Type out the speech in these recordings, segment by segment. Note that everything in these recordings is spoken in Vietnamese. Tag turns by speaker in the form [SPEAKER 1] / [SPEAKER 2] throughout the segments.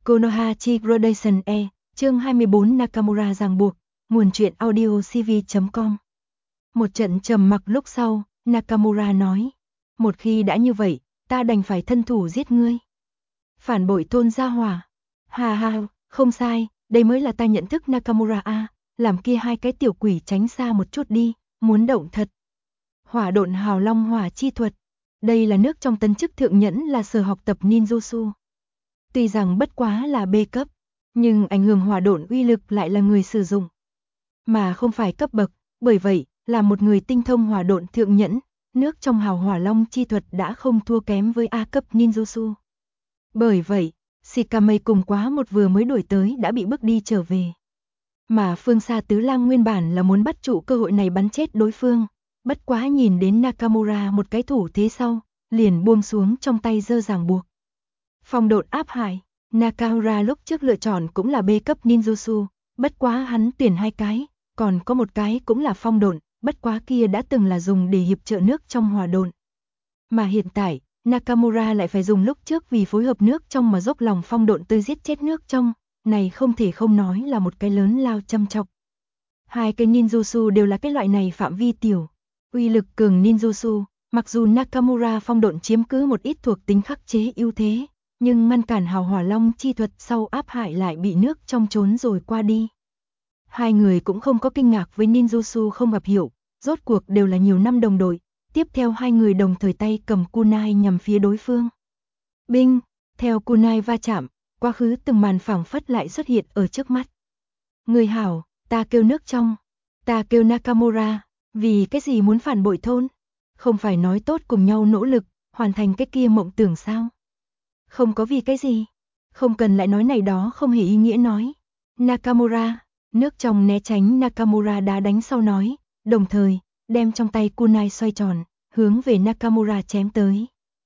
[SPEAKER 1] Konoha Gradation E, chương 24 Nakamura ràng buộc, nguồn truyện audio cv.com. Một trận trầm mặc lúc sau, Nakamura nói, một khi đã như vậy, ta đành phải thân thủ giết ngươi. Phản bội thôn gia hỏa. Ha ha, không sai, đây mới là ta nhận thức Nakamura a, làm kia hai cái tiểu quỷ tránh xa một chút đi, muốn động thật. Hỏa độn hào long hỏa chi thuật. Đây là nước trong tấn chức thượng nhẫn là sở học tập ninjutsu. Tuy rằng bất quá là B cấp, nhưng ảnh hưởng hỏa độn uy lực lại là người sử dụng, mà không phải cấp bậc, bởi vậy, là một người tinh thông hỏa độn thượng nhẫn, nước trong hào hỏa long chi thuật đã không thua kém với A cấp ninjutsu. Bởi vậy, Shikame cùng quá một vừa mới đuổi tới đã bị bước đi trở về. Mà phương xa tứ lang nguyên bản là muốn bắt trụ cơ hội này bắn chết đối phương, bất quá nhìn đến Nakamura một cái thủ thế sau, liền buông xuống trong tay giơ ràng buộc. Phong độn áp hải, Nakamura lúc trước lựa chọn cũng là B cấp ninjutsu, bất quá hắn tuyển hai cái, còn có một cái cũng là phong độn, bất quá kia đã từng là dùng để hiệp trợ nước trong hỏa độn. Mà hiện tại, Nakamura lại phải dùng lúc trước vì phối hợp nước trong mà dốc lòng phong độn tới giết chết nước trong, này không thể không nói là một cái lớn lao châm chọc. Hai cái ninjutsu đều là cái loại này phạm vi tiểu, uy lực cường ninjutsu, mặc dù Nakamura phong độn chiếm cứ một ít thuộc tính khắc chế ưu thế, nhưng ngăn cản hào hỏa long chi thuật sau áp hại lại bị nước trong trốn rồi qua đi. Hai người cũng không có kinh ngạc với ninjutsu không gặp hiệu, rốt cuộc đều là nhiều năm đồng đội, tiếp theo hai người đồng thời tay cầm kunai nhằm phía đối phương. Binh, theo kunai va chạm, quá khứ từng màn phảng phất lại xuất hiện ở trước mắt. Người hảo, ta kêu nước trong, ta kêu Nakamura, vì cái gì muốn phản bội thôn? Không phải nói tốt cùng nhau nỗ lực, hoàn thành cái kia mộng tưởng sao? Không có vì cái gì, không cần lại nói này đó không hề ý nghĩa nói. Nakamura, nước trong né tránh Nakamura đá đánh sau nói, đồng thời, đem trong tay kunai xoay tròn, hướng về Nakamura chém tới.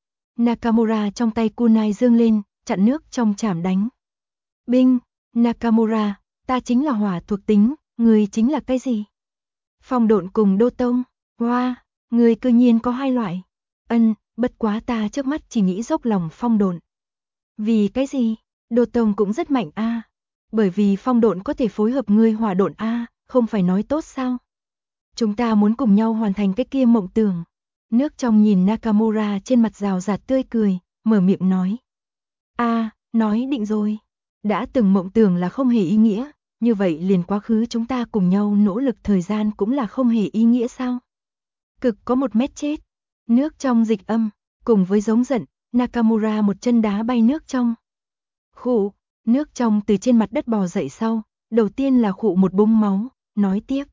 [SPEAKER 1] Nakamura trong tay kunai dương lên, chặn nước trong chảm đánh. Binh, Nakamura, ta chính là hỏa thuộc tính, người chính là cái gì? Phong độn cùng đô tông, hoa, người cư nhiên có hai loại. Bất quá ta trước mắt chỉ nghĩ dốc lòng phong độn. Vì cái gì? Đô tông cũng rất mạnh a. Bởi vì phong độn có thể phối hợp ngươi hỏa độn a, không phải nói tốt sao? Chúng ta muốn cùng nhau hoàn thành cái kia mộng tưởng. Nước trong nhìn Nakamura trên mặt rào rạt tươi cười, mở miệng nói. Nói định rồi. Đã từng mộng tưởng là không hề ý nghĩa, như vậy liền quá khứ chúng ta cùng nhau nỗ lực thời gian cũng là không hề ý nghĩa sao? Cực có một mét chết. Nước trong dịch âm, cùng với giống giận, Nakamura một chân đá bay nước trong. Khụ, nước trong từ trên mặt đất bò dậy sau, đầu tiên là khụ một búng máu, nói tiếp.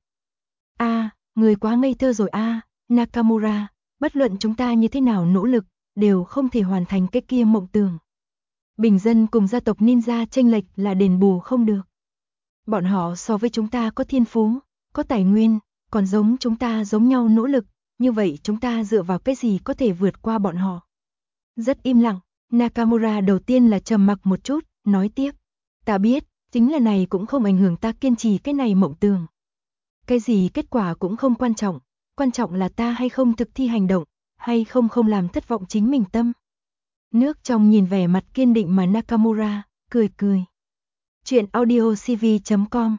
[SPEAKER 1] Người quá ngây thơ rồi Nakamura, bất luận chúng ta như thế nào nỗ lực, đều không thể hoàn thành cái kia mộng tưởng. Bình dân cùng gia tộc ninja chênh lệch là đền bù không được. Bọn họ so với chúng ta có thiên phú, có tài nguyên, còn giống chúng ta giống nhau nỗ lực, như vậy chúng ta dựa vào cái gì có thể vượt qua bọn họ? Rất im lặng, Nakamura đầu tiên là trầm mặc một chút, nói tiếp. Ta biết, chính là này cũng không ảnh hưởng ta kiên trì cái này mộng tưởng. Cái gì kết quả cũng không quan trọng là ta hay không thực thi hành động, hay không làm thất vọng chính mình tâm. Nước trong nhìn vẻ mặt kiên định mà Nakamura, cười cười. Chuyện audio cv.com.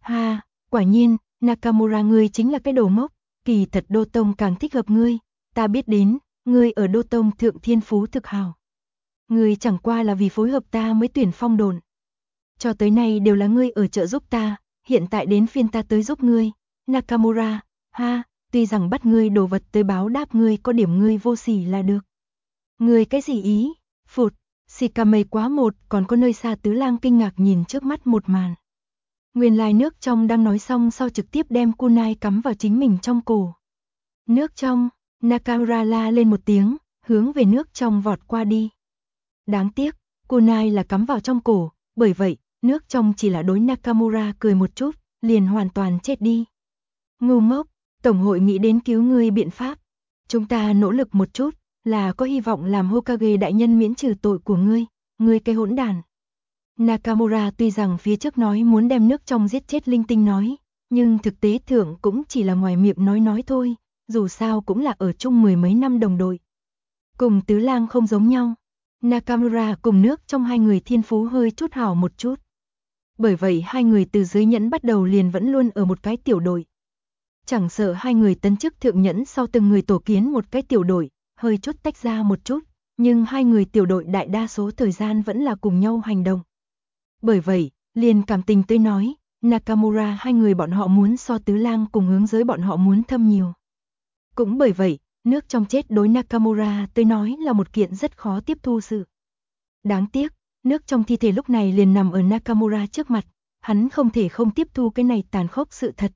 [SPEAKER 1] Quả nhiên, Nakamura ngươi chính là cái đồ ngốc, kỳ thật Đô Tông càng thích hợp ngươi, ta biết đến, ngươi ở Đô Tông thượng thiên phú thực hào. Ngươi chẳng qua là vì phối hợp ta mới tuyển phong đồn. Cho tới nay đều là ngươi ở trợ giúp ta, hiện tại đến phiên ta tới giúp ngươi. Nakamura, tuy rằng bắt ngươi đồ vật tới báo đáp ngươi có điểm ngươi vô sỉ là được. Ngươi cái gì ý? Phụt, Shikame quá một, còn có nơi xa tứ lang kinh ngạc nhìn trước mắt một màn. Nguyên lai nước trong đang nói xong sau trực tiếp đem kunai cắm vào chính mình trong cổ. Nước trong, Nakamura la lên một tiếng, hướng về nước trong vọt qua đi. Đáng tiếc, kunai là cắm vào trong cổ, bởi vậy, nước trong chỉ là đối Nakamura cười một chút, liền hoàn toàn chết đi. Ngu ngốc, Tổng hội nghĩ đến cứu ngươi biện pháp. Chúng ta nỗ lực một chút, là có hy vọng làm Hokage đại nhân miễn trừ tội của ngươi cái hỗn đàn. Nakamura tuy rằng phía trước nói muốn đem nước trong giết chết linh tinh nói, nhưng thực tế thượng cũng chỉ là ngoài miệng nói thôi, dù sao cũng là ở chung mười mấy năm đồng đội. Cùng tứ lang không giống nhau, Nakamura cùng nước trong hai người thiên phú hơi chút hảo một chút. Bởi vậy hai người từ dưới nhẫn bắt đầu liền vẫn luôn ở một cái tiểu đội. Chẳng sợ hai người tấn chức thượng nhẫn sau từng người tổ kiến một cái tiểu đội, hơi chút tách ra một chút, nhưng hai người tiểu đội đại đa số thời gian vẫn là cùng nhau hành động. Bởi vậy, liền cảm tình tới nói, Nakamura hai người bọn họ muốn so Tứ Lang cùng hướng giới bọn họ muốn thâm nhiều. Cũng bởi vậy, nước trong chết đối Nakamura tới nói là một kiện rất khó tiếp thu sự. Đáng tiếc, nước trong thi thể lúc này liền nằm ở Nakamura trước mặt, hắn không thể không tiếp thu cái này tàn khốc sự thật.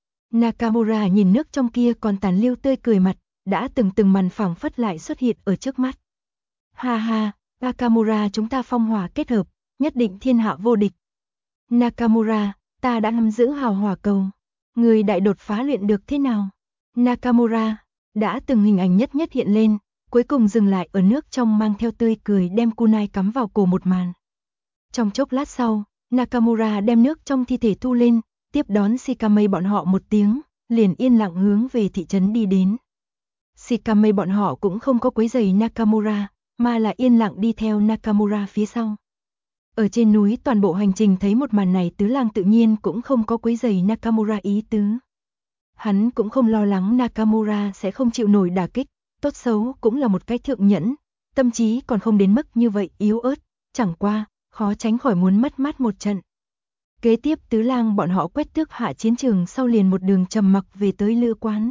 [SPEAKER 1] Nakamura nhìn nước trong kia còn tàn lưu tươi cười mặt, đã từng màn phảng phất lại xuất hiện ở trước mắt. Ha ha, Nakamura chúng ta phong hỏa kết hợp, nhất định thiên hạ vô địch. Nakamura, ta đã nắm giữ hào hỏa cầu. Người đại đột phá luyện được thế nào? Nakamura, đã từng hình ảnh nhất hiện lên, cuối cùng dừng lại ở nước trong mang theo tươi cười đem kunai cắm vào cổ một màn. Trong chốc lát sau, Nakamura đem nước trong thi thể thu lên, tiếp đón Shikamae bọn họ một tiếng, liền yên lặng hướng về thị trấn đi đến. Shikamae bọn họ cũng không có quấy rầy Nakamura, mà là yên lặng đi theo Nakamura phía sau. Ở trên núi toàn bộ hành trình thấy một màn này Tứ Lang tự nhiên cũng không có quấy rầy Nakamura ý tứ. Hắn cũng không lo lắng Nakamura sẽ không chịu nổi đả kích, tốt xấu cũng là một cái thượng nhẫn, tâm trí còn không đến mức như vậy yếu ớt, chẳng qua, khó tránh khỏi muốn mất mát một trận. Kế tiếp Tứ Lang bọn họ quét tước hạ chiến trường sau liền một đường trầm mặc về tới lữ quán.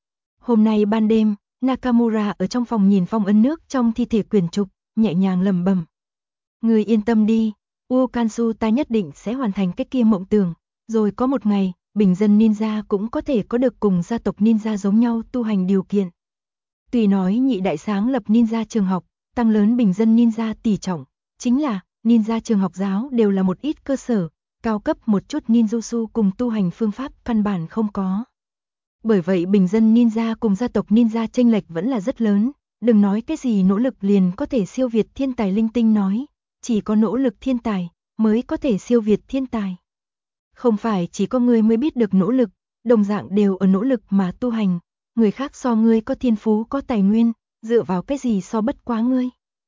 [SPEAKER 1] Hôm nay ban đêm, Nakamura ở trong phòng nhìn phong ấn nước trong thi thể quyển trục, nhẹ nhàng lẩm bẩm. Người yên tâm đi, Ukansu ta nhất định sẽ hoàn thành cái kia mộng tưởng, rồi có một ngày, bình dân ninja cũng có thể có được cùng gia tộc ninja giống nhau tu hành điều kiện. Tuy nói nhị đại sáng lập ninja trường học, tăng lớn bình dân ninja tỷ trọng, chính là ninja trường học giáo đều là một ít cơ sở, cao cấp một chút ninjutsu cùng tu hành phương pháp căn bản không có. Bởi vậy bình dân ninja cùng gia tộc ninja chênh lệch vẫn là rất lớn, đừng nói cái gì nỗ lực liền có thể siêu việt thiên tài linh tinh nói, chỉ có nỗ lực thiên tài mới có thể siêu việt thiên tài. Không phải chỉ có ngươi mới biết được nỗ lực, đồng dạng đều ở nỗ lực mà tu hành, người khác so ngươi có thiên phú có tài nguyên, dựa vào cái gì so bất quá ngươi.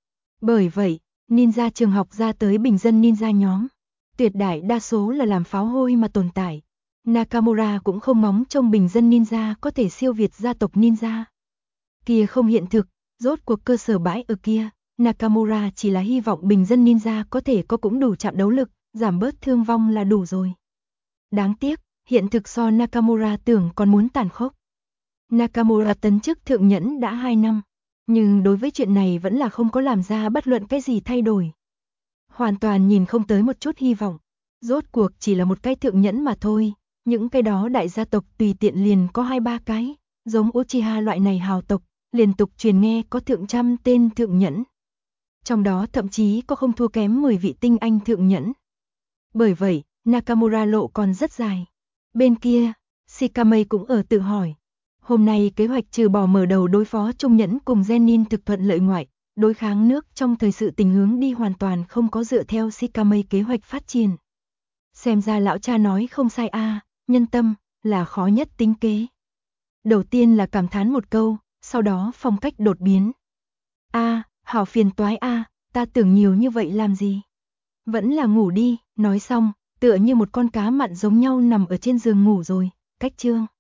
[SPEAKER 1] Bởi vậy, ninja trường học ra tới bình dân ninja nhóm, tuyệt đại đa số là làm pháo hôi mà tồn tại. Nakamura cũng không mong trông bình dân ninja có thể siêu việt gia tộc ninja. Kia không hiện thực, rốt cuộc cơ sở bãi ở kia, Nakamura chỉ là hy vọng bình dân ninja có thể có cũng đủ chạm đấu lực, giảm bớt thương vong là đủ rồi. Đáng tiếc, hiện thực so Nakamura tưởng còn muốn tàn khốc. Nakamura tấn chức thượng nhẫn đã 2 năm, nhưng đối với chuyện này vẫn là không có làm ra bất luận cái gì thay đổi. Hoàn toàn nhìn không tới một chút hy vọng, rốt cuộc chỉ là một cái thượng nhẫn mà thôi, những cái đó đại gia tộc tùy tiện liền có 2-3 cái, giống Uchiha loại này hào tộc, liên tục truyền nghe có thượng trăm tên thượng nhẫn. Trong đó thậm chí có không thua kém 10 vị tinh anh thượng nhẫn. Bởi vậy, Nakamura lộ còn rất dài. Bên kia, Shikamae cũng ở tự hỏi. Hôm nay kế hoạch trừ bỏ mở đầu đối phó Trung Nhẫn cùng Genin thực thuận lợi ngoại, đối kháng nước trong thời sự tình hướng đi hoàn toàn không có dựa theo Shikamae kế hoạch phát triển. Xem ra lão cha nói không sai a, nhân tâm là khó nhất tính kế. Đầu tiên là cảm thán một câu, sau đó phong cách đột biến. Hảo phiền toái ta tưởng nhiều như vậy làm gì? Vẫn là ngủ đi, nói xong, tựa như một con cá mặn giống nhau nằm ở trên giường ngủ rồi, cách chương.